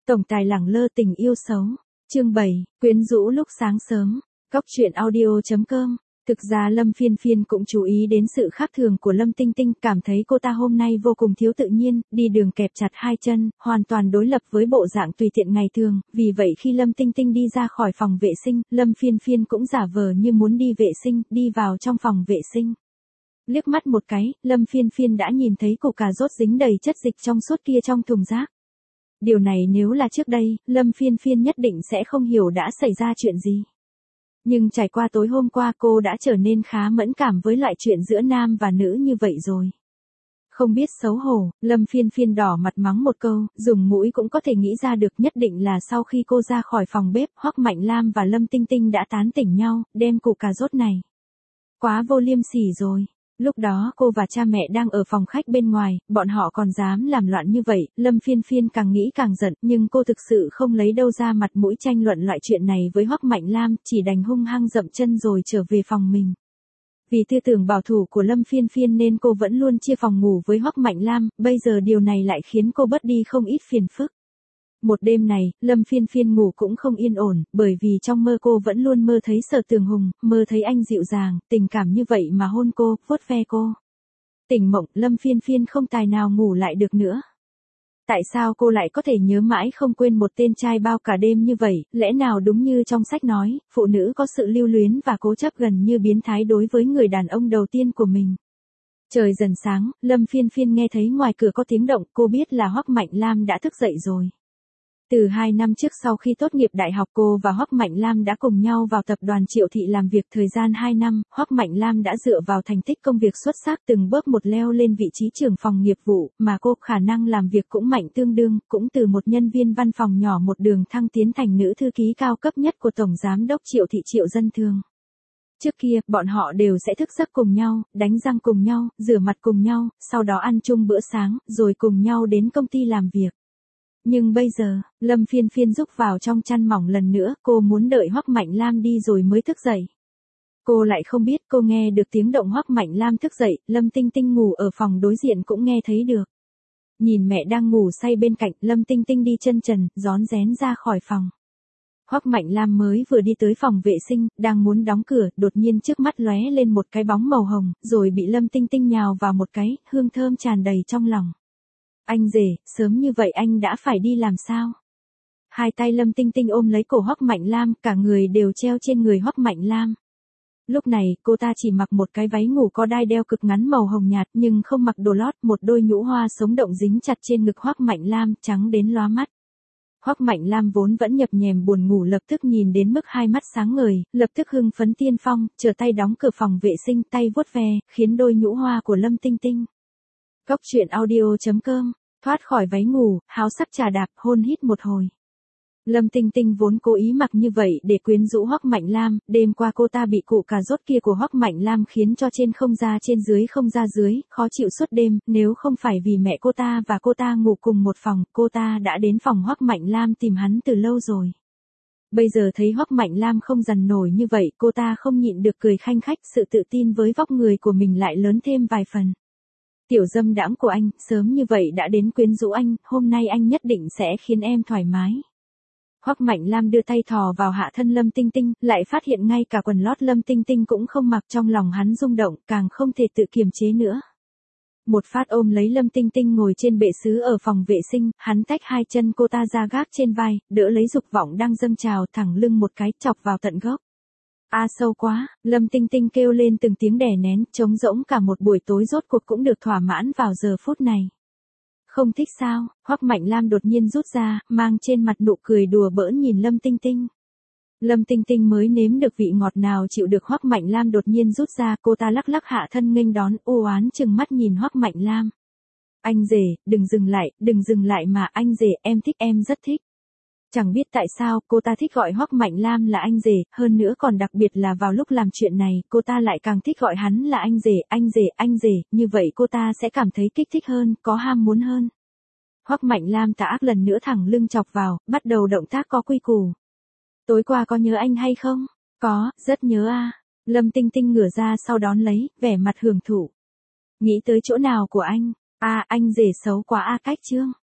Tổng tài lẳng lơ tình yêu xấu. Chương 7, quyến rũ lúc sáng sớm. Cóc truyện audio.com. Thực ra Lâm Phiên Phiên cũng chú ý đến sự khác thường của Lâm Tinh Tinh, cảm thấy cô ta hôm nay vô cùng thiếu tự nhiên, đi đường kẹp chặt hai chân, hoàn toàn đối lập với bộ dạng tùy tiện ngày thường, vì vậy khi Lâm Tinh Tinh đi ra khỏi phòng vệ sinh, Lâm Phiên Phiên cũng giả vờ như muốn đi vệ sinh, đi vào trong phòng vệ sinh. Liếc mắt một cái, Lâm Phiên Phiên đã nhìn thấy củ cà rốt dính đầy chất dịch trong suốt kia trong thùng rác. Điều này nếu là trước đây, Lâm Phiên Phiên nhất định sẽ không hiểu đã xảy ra chuyện gì. Nhưng trải qua tối hôm qua cô đã trở nên khá mẫn cảm với loại chuyện giữa nam và nữ như vậy rồi. Không biết xấu hổ, Lâm Phiên Phiên đỏ mặt mắng một câu, dùng mũi cũng có thể nghĩ ra được nhất định là sau khi cô ra khỏi phòng bếp, Hoắc Mạnh Lam và Lâm Tinh Tinh đã tán tỉnh nhau, đem củ cà rốt này. Quá vô liêm sỉ rồi. Lúc đó cô và cha mẹ đang ở phòng khách bên ngoài, bọn họ còn dám làm loạn như vậy, Lâm Phiên Phiên càng nghĩ càng giận, nhưng cô thực sự không lấy đâu ra mặt mũi tranh luận loại chuyện này với Hoắc Mạnh Lam, chỉ đành hung hăng dậm chân rồi trở về phòng mình. Vì tư tưởng bảo thủ của Lâm Phiên Phiên nên cô vẫn luôn chia phòng ngủ với Hoắc Mạnh Lam, bây giờ điều này lại khiến cô bớt đi không ít phiền phức. Một đêm này, Lâm Phiên Phiên ngủ cũng không yên ổn, bởi vì trong mơ cô vẫn luôn mơ thấy Sở Tường Hùng, mơ thấy anh dịu dàng, tình cảm như vậy mà hôn cô, vuốt ve cô. Tỉnh mộng, Lâm Phiên Phiên không tài nào ngủ lại được nữa. Tại sao cô lại có thể nhớ mãi không quên một tên trai bao cả đêm như vậy, lẽ nào đúng như trong sách nói, phụ nữ có sự lưu luyến và cố chấp gần như biến thái đối với người đàn ông đầu tiên của mình. Trời dần sáng, Lâm Phiên Phiên nghe thấy ngoài cửa có tiếng động, cô biết là Hoắc Mạnh Lam đã thức dậy rồi. Từ 2 năm trước sau khi tốt nghiệp đại học cô và Hoắc Mạnh Lam đã cùng nhau vào tập đoàn Triệu Thị làm việc thời gian 2 năm, Hoắc Mạnh Lam đã dựa vào thành tích công việc xuất sắc từng bước một leo lên vị trí trưởng phòng nghiệp vụ, mà cô khả năng làm việc cũng mạnh tương đương, cũng từ một nhân viên văn phòng nhỏ một đường thăng tiến thành nữ thư ký cao cấp nhất của Tổng Giám đốc Triệu Thị Triệu Dân Thương. Trước kia, bọn họ đều sẽ thức giấc cùng nhau, đánh răng cùng nhau, rửa mặt cùng nhau, sau đó ăn chung bữa sáng, rồi cùng nhau đến công ty làm việc. Nhưng bây giờ, Lâm Phiên Phiên rúc vào trong chăn mỏng lần nữa, cô muốn đợi Hoắc Mạnh Lam đi rồi mới thức dậy. Cô lại không biết cô nghe được tiếng động Hoắc Mạnh Lam thức dậy, Lâm Tinh Tinh ngủ ở phòng đối diện cũng nghe thấy được. Nhìn mẹ đang ngủ say bên cạnh, Lâm Tinh Tinh đi chân trần, rón rén ra khỏi phòng. Hoắc Mạnh Lam mới vừa đi tới phòng vệ sinh, đang muốn đóng cửa, đột nhiên trước mắt lóe lên một cái bóng màu hồng, rồi bị Lâm Tinh Tinh nhào vào một cái, hương thơm tràn đầy trong lòng. Anh rể, sớm như vậy anh đã phải đi làm sao? Hai tay Lâm Tinh Tinh ôm lấy cổ Hoắc Mạnh Lam, cả người đều treo trên người Hoắc Mạnh Lam. Lúc này, cô ta chỉ mặc một cái váy ngủ có đai đeo cực ngắn màu hồng nhạt nhưng không mặc đồ lót, một đôi nhũ hoa sống động dính chặt trên ngực Hoắc Mạnh Lam, trắng đến lóa mắt. Hoắc Mạnh Lam vốn vẫn nhập nhèm buồn ngủ lập tức nhìn đến mức hai mắt sáng ngời, lập tức hưng phấn tiên phong, trở tay đóng cửa phòng vệ sinh, tay vuốt ve, khiến đôi nhũ hoa của Lâm Tinh Tinh. Cóc truyện audio.com, thoát khỏi váy ngủ, háo sắc trà đạp, hôn hít một hồi. Lâm Tinh Tinh vốn cố ý mặc như vậy để quyến rũ Hoắc Mạnh Lam, đêm qua cô ta bị củ cà rốt kia của Hoắc Mạnh Lam khiến cho trên không ra trên dưới không ra dưới, khó chịu suốt đêm, nếu không phải vì mẹ cô ta và cô ta ngủ cùng một phòng, cô ta đã đến phòng Hoắc Mạnh Lam tìm hắn từ lâu rồi. Bây giờ thấy Hoắc Mạnh Lam không dằn nổi như vậy, cô ta không nhịn được cười khanh khách, sự tự tin với vóc người của mình lại lớn thêm vài phần. Tiểu dâm đãng của anh, sớm như vậy đã đến quyến rũ anh, hôm nay anh nhất định sẽ khiến em thoải mái. Hoắc Mạnh Lam đưa tay thò vào hạ thân Lâm Tinh Tinh, lại phát hiện ngay cả quần lót Lâm Tinh Tinh cũng không mặc, trong lòng hắn rung động, càng không thể tự kiềm chế nữa. Một phát ôm lấy Lâm Tinh Tinh ngồi trên bệ sứ ở phòng vệ sinh, hắn tách hai chân cô ta ra gác trên vai, đỡ lấy dục vọng đang dâng trào thẳng lưng một cái, chọc vào tận gốc. Sâu quá, Lâm Tinh Tinh kêu lên từng tiếng đè nén, trống rỗng cả một buổi tối rốt cuộc cũng được thỏa mãn vào giờ phút này. Không thích sao? Hoắc Mạnh Lam đột nhiên rút ra, mang trên mặt nụ cười đùa bỡn nhìn Lâm Tinh Tinh. Lâm Tinh Tinh mới nếm được vị ngọt nào chịu được Hoắc Mạnh Lam đột nhiên rút ra, cô ta lắc lắc hạ thân nghênh đón, u oán chừng mắt nhìn Hoắc Mạnh Lam. Anh rể, đừng dừng lại mà, anh rể, em thích, em rất thích. Chẳng biết tại sao, cô ta thích gọi Hoắc Mạnh Lam là anh rể, hơn nữa còn đặc biệt là vào lúc làm chuyện này, cô ta lại càng thích gọi hắn là anh rể, như vậy cô ta sẽ cảm thấy kích thích hơn, có ham muốn hơn. Hoắc Mạnh Lam tà ác lần nữa thẳng lưng chọc vào, bắt đầu động tác có quy củ. Tối qua có nhớ anh hay không? Có, rất nhớ a. Lâm Tinh Tinh ngửa ra sau đón lấy, vẻ mặt hưởng thụ. Nghĩ tới chỗ nào của anh? Anh rể xấu quá cách chương.